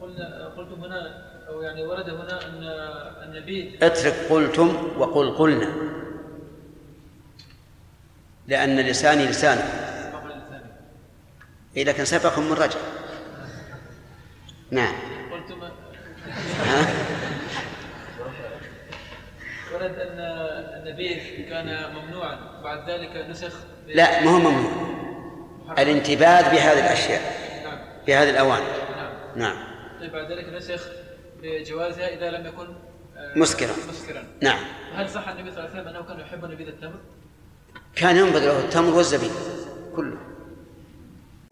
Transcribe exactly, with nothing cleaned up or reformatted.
قلنا قلتم هنا أو يعني ورد هنا أن النبيذ. اترك قلتم وقل قلنا، لأن لساني لسانه. إيه لكن سبق من رجع. نعم. قلتم ورد أن النبيذ كان ممنوعا بعد ذلك نسخ. لا ما هو ممنوع، الانتباذ بهذه الأشياء. نعم. بهذه الأواني. نعم. نعم. طيب بعد ذلك نسخ بجوازها إذا لم يكن مسكرا. مسكرا. نعم. هل صح النبي صلى الله عليه وسلم أنه كان يحب نبيذ التمر؟ كان ينبذ له التمر والزبيب كله.